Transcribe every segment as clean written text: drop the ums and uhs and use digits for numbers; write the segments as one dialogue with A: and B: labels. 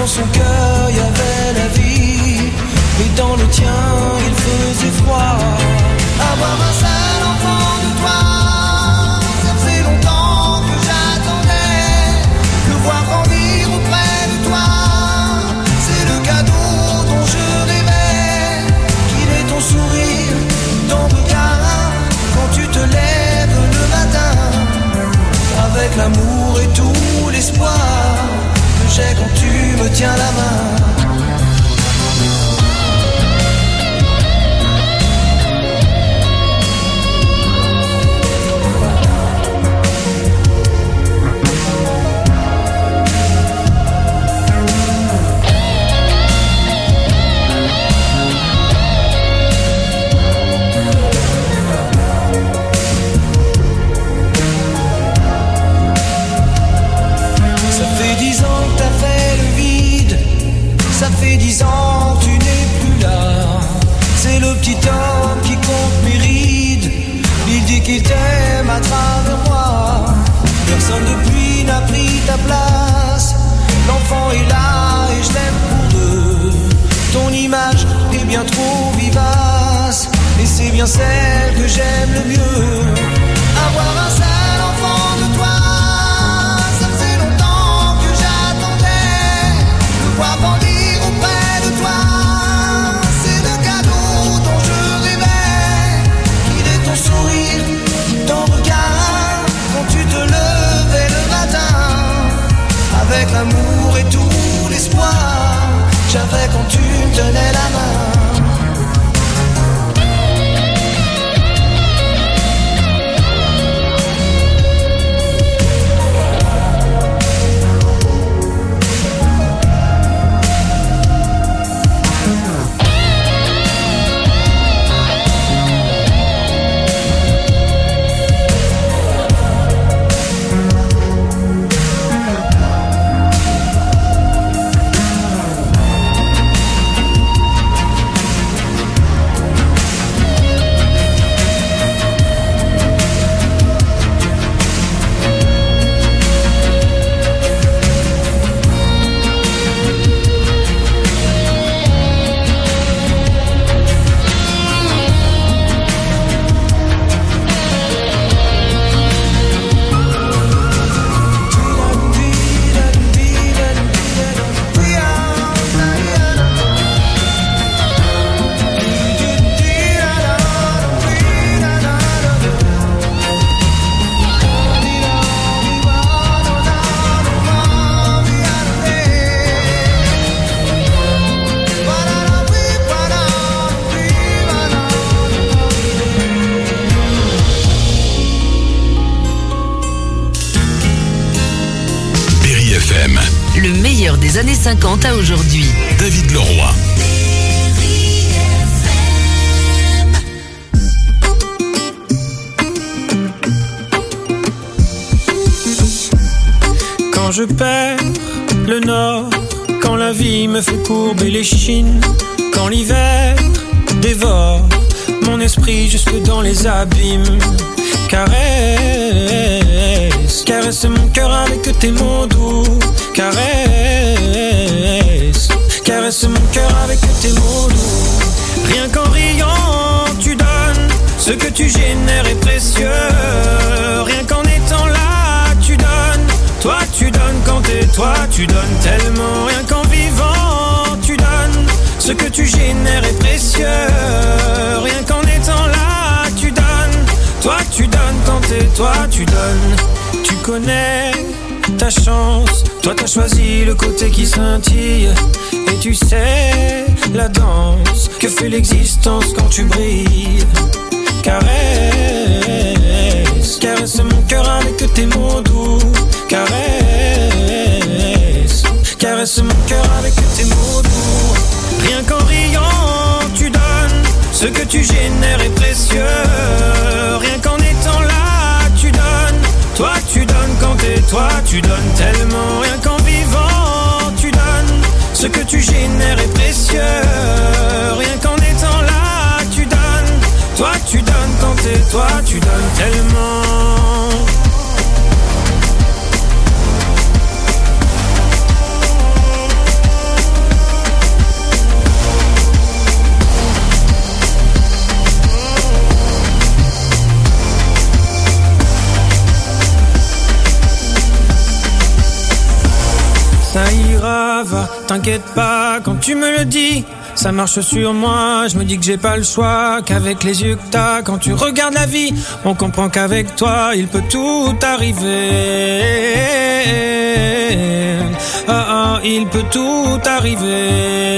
A: dans son cœur y avait la vie, et dans le tien il faisait froid. Avoir un seul enfant de toi, ça fait longtemps que j'attendais. Le voir grandir auprès de toi, c'est le cadeau dont je rêvais. Qu'il est ton sourire, ton regard, quand tu te lèves le matin, avec l'amour et tout l'espoir que j'ai quand tu me tiens la main. Ça fait 10 ans que tu n'es plus là. C'est le petit homme qui compte mes rides. Il dit qu'il t'aime à travers moi. Personne depuis n'a pris ta place. L'enfant est là et je l'aime pour deux. Ton image est bien trop vivace, et c'est bien celle que j'aime le mieux. Avoir un seul enfant de toi, ça fait longtemps que j'attendais. Le voir grandir auprès de toi, c'est le cadeau dont je rêvais. Qu'il est ton sourire, ton regard, quand tu te levais le matin, avec l'amour et tout l'espoir j'avais quand tu me tenais la main.
B: Le meilleur des années 50 à aujourd'hui.
C: David Leroy.
A: Quand je perds le nord, quand la vie me fait courber les chines, quand l'hiver dévore mon esprit jusque dans les abîmes, caresse, caresse mon cœur avec tes mots doux. Caresse, caresse mon cœur avec tes mots doux. Rien qu'en riant tu donnes, ce que tu génères est précieux. Rien qu'en étant là tu donnes, toi tu donnes quand t'es toi tu donnes tellement. Rien qu'en vivant tu donnes, ce que tu génères est précieux. Rien qu'en étant là tu donnes, toi tu donnes quand t'es toi tu donnes. Tu connais ta chance, toi t'as choisi le côté qui scintille, et tu sais la danse que fait l'existence quand tu brilles. Caresse, caresse mon cœur avec tes mots doux. Caresse, caresse mon cœur avec tes mots doux. Rien qu'en riant tu donnes, ce que tu génères est précieux. Rien qu'en étant là tu donnes, toi tu donnes quand t'es toi tu donnes tellement. Rien qu'en vivant tu donnes, ce que tu génères est précieux. Rien qu'en étant là tu donnes, toi tu donnes quand t'es toi tu donnes tellement.
C: ira, va, t'inquiète pas quand tu me le dis. Ça marche sur moi, je me dis que j'ai pas le choix, qu'avec les yeux que t'as, quand tu regardes la vie, on comprend qu'avec toi, il peut tout arriver. Ah ah, il peut tout arriver.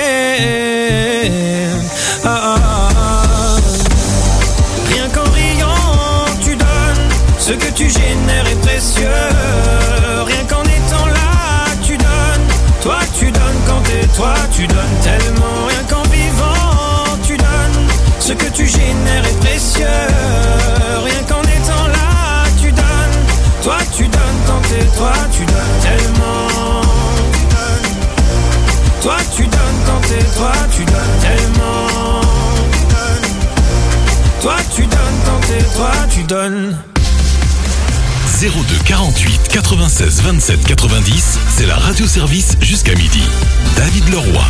C: Ah ah, rien qu'en riant, tu donnes, ce que tu génères est précieux. Rien qu'en étant là, tu donnes, toi tu donnes quand t'es toi, tu donnes tellement. Rien qu'en vivant, tu donnes, ce que tu génères est précieux. Rien qu'en étant là, tu donnes, toi tu donnes quand t'es toi, tu donnes tellement. Toi tu donnes quand t'es toi, tu donnes tellement. Toi tu donnes quand t'es toi, tu donnes.
D: 02 48 96 27 90, c'est la radio-service jusqu'à midi. David Leroy.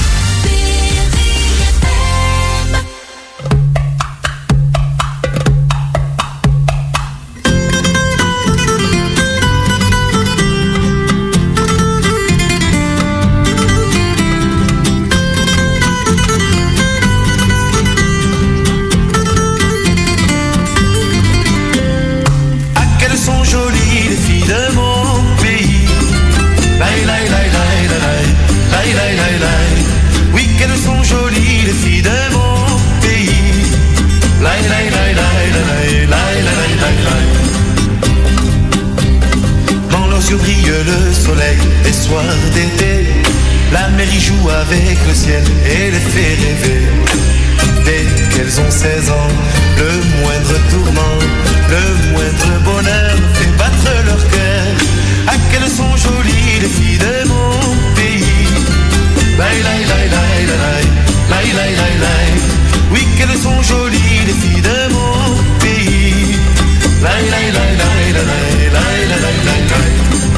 E: Le soleil des soirs d'été, la mer y joue avec le ciel et les fait rêver. Dès qu'elles ont 16 ans, le moindre tourment, le moindre bonheur fait battre leur cœur. Ah, qu'elles sont jolies les filles de mon pays. Laï, laï, laï, laï, laï, laï, laï, laï, laï. Oui, qu'elles sont jolies les filles de mon pays. Laï, laï, laï, laï, laï, laï, laï, laï, laï.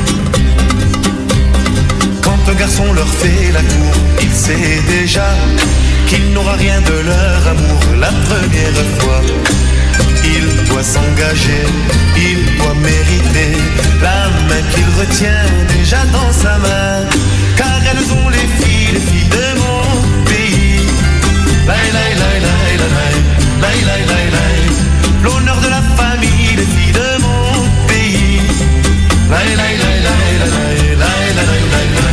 E: Un garçon leur fait la cour, il sait déjà qu'il n'aura rien de leur amour la première fois. Il doit s'engager, il doit mériter la main qu'il retient déjà dans sa main. Car elles ont les filles de mon pays. Laï, laï, laï, laï, laï, laï, laï, laï, laï. L'honneur de la famille, les filles de mon pays. Laï, laï, laï, laï, laï, laï, laï, laï, laï.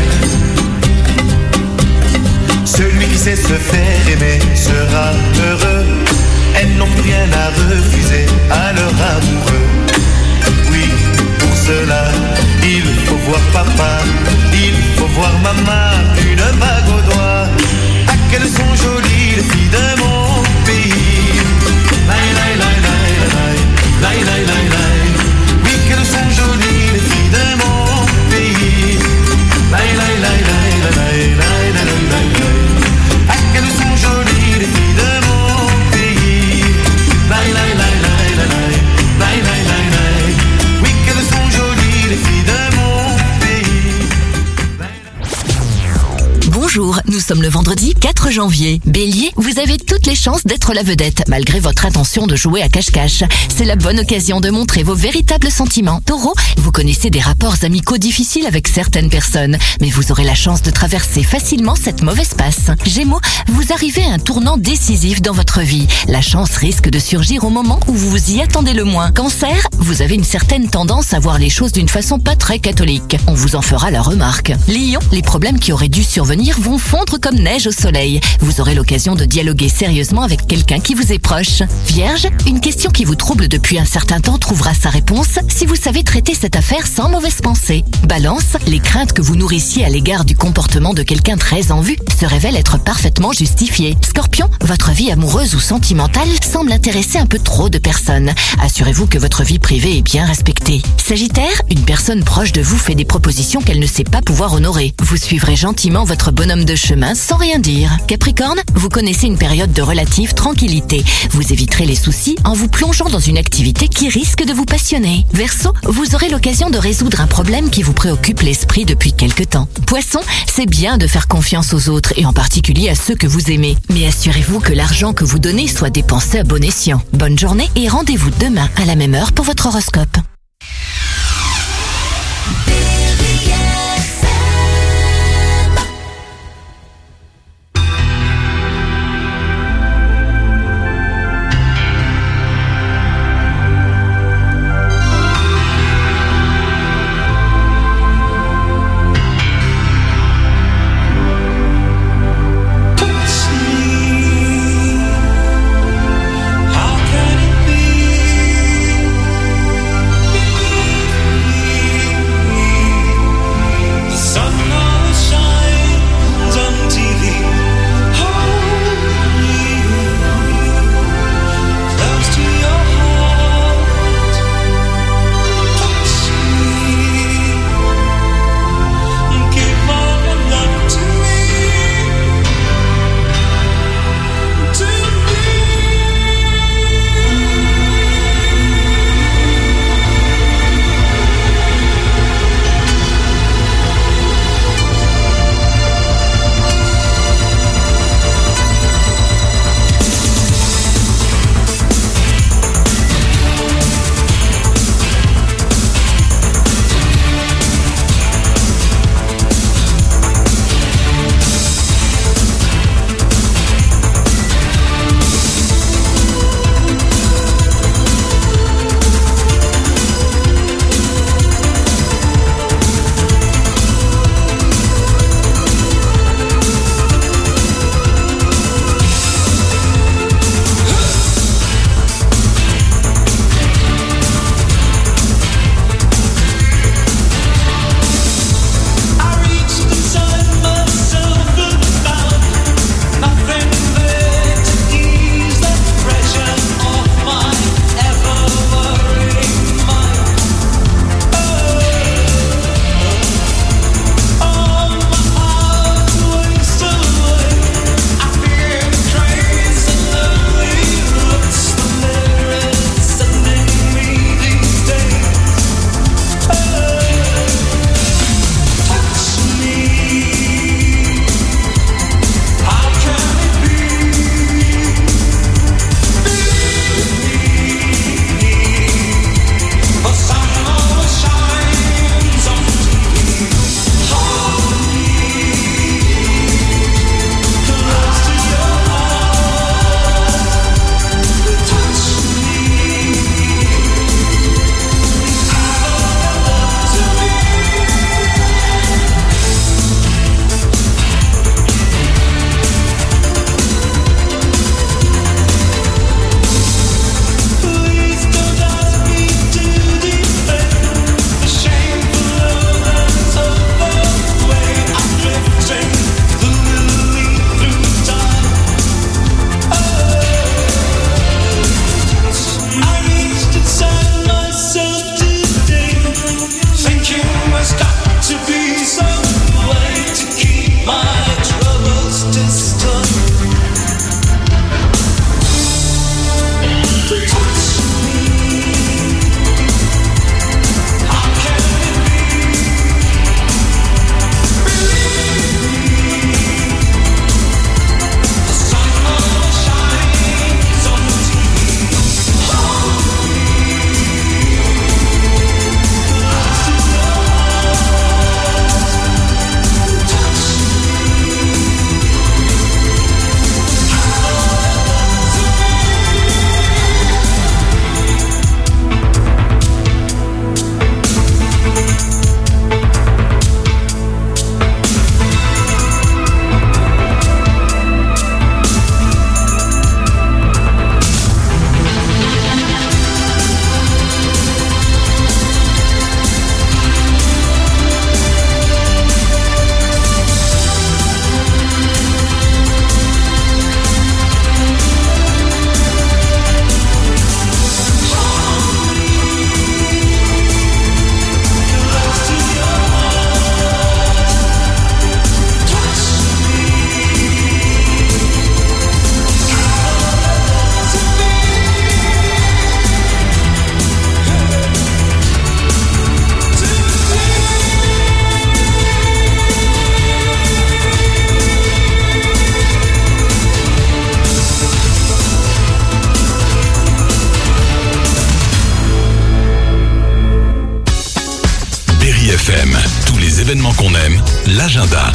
E: Celui qui sait se faire aimer sera heureux. Elles n'ont plus rien à refuser à leur amoureux. Oui, pour cela, il faut voir papa, il faut voir maman, une bague au doigt. Ah, qu'elles sont jolies les filles de mon pays. Laï, laï, laï, laï, laï, laï, laï, laï, laï. Oui, qu'elles sont jolies les filles de mon pays. Laï, laï, laï, laï, laï, laï, laï, laï, laï. Ah, qu'elles sont jolies les filles de mon pays. Laï, laï, laï, laï, laï, laï, laï, laï, laï. Oui, qu'elles sont jolies les filles de mon pays.
B: Bonjour, nous sommes le vendredi 4 janvier. Bélier, vous avez toutes les chances d'être la vedette, malgré votre intention de jouer à cache-cache. C'est la bonne occasion de montrer vos véritables sentiments. Taureau, vous connaissez des rapports amicaux difficiles avec certaines personnes, mais vous aurez la chance de traverser facilement cette mauvaise passe. Gémeaux, vous arrivez à un tournant décisif dans votre vie. La chance risque de surgir au moment où vous vous y attendez le moins. Cancer, vous avez une certaine tendance à voir les choses d'une façon pas très catholique. On vous en fera la remarque. Lion, les problèmes qui auraient dû survenir vont fondre comme neige au soleil. Vous aurez l'occasion de dialoguer sérieusement avec quelqu'un qui vous est proche. Vierge, une question qui vous trouble depuis un certain temps trouvera sa réponse si vous savez traiter cette affaire sans mauvaise pensée. Balance, les craintes que vous nourrissiez à l'égard du comportement de quelqu'un très en vue se révèlent être parfaitement justifiées. Scorpion, votre vie amoureuse ou sentimentale semble intéresser un peu trop de personnes. Assurez-vous que votre vie privée est bien respectée. Sagittaire, une personne proche de vous fait des propositions qu'elle ne sait pas pouvoir honorer. Vous suivrez gentiment votre bonhomme de chemin sans rien dire. Capricorne, vous connaissez une période de relative tranquillité. Vous éviterez les soucis en vous plongeant dans une activité qui risque de vous passionner. Verseau, vous aurez l'occasion de résoudre un problème qui vous préoccupe l'esprit depuis quelque temps. Poisson, c'est bien de faire confiance aux autres et en particulier à ceux que vous aimez. Mais assurez-vous que l'argent que vous donnez soit dépensé à bon escient. Bonne journée et rendez-vous demain à la même heure pour votre horoscope.
D: les événements qu'on aime, l'agenda.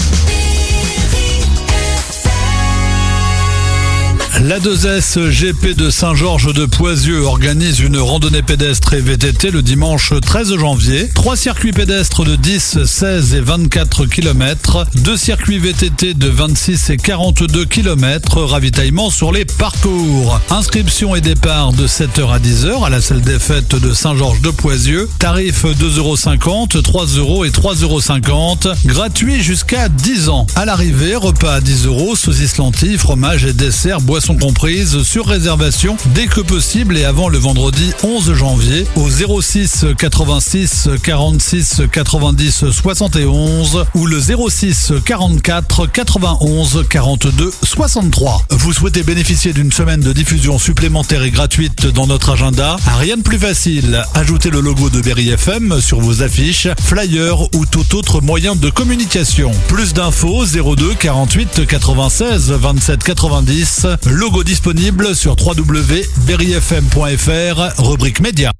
F: La 2S GP de Saint-Georges de Poisieux organise une randonnée pédestre et VTT le dimanche 13 janvier. 3 circuits pédestres de 10, 16 et 24 km. 2 circuits VTT de 26 et 42 km. Ravitaillement sur les parcours. Inscription et départ de 7h à 10h à la salle des fêtes de Saint-Georges de Poisieux. Tarif 2,50 €, 3 € et 3,50 €. Gratuit jusqu'à 10 ans. À l'arrivée, repas à 10 €, saucisses lentilles, fromage et dessert, boissons comprises sur réservation dès que possible et avant le vendredi 11 janvier au 06 86 46 90 71 ou le 06 44 91 42 63. Vous souhaitez bénéficier d'une semaine de diffusion supplémentaire et gratuite dans notre agenda? Rien de plus facile. Ajoutez le logo de Berry FM sur vos affiches, flyers ou tout autre moyen de communication. Plus d'infos 02 48 96 27 90. Logo disponible sur www.berryfm.fr, rubrique média.